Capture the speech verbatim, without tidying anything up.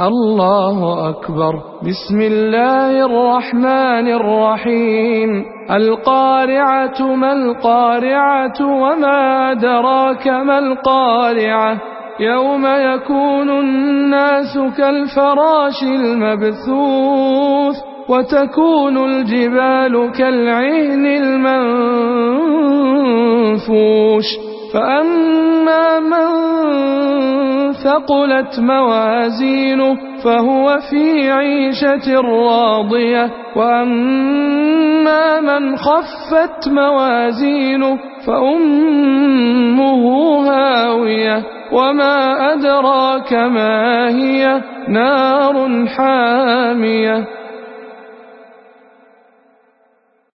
الله أكبر. بسم الله الرحمن الرحيم. القارعة ما القارعة وما أدراك ما القارعة يوم يكون الناس كالفراش المبثوث وتكون الجبال كالعهن المنفوش فأما من ثقلت موازينه فهو في عيشة راضية وأما من خفت موازينه فأمه هاوية وما أدراك ما هي نار حامية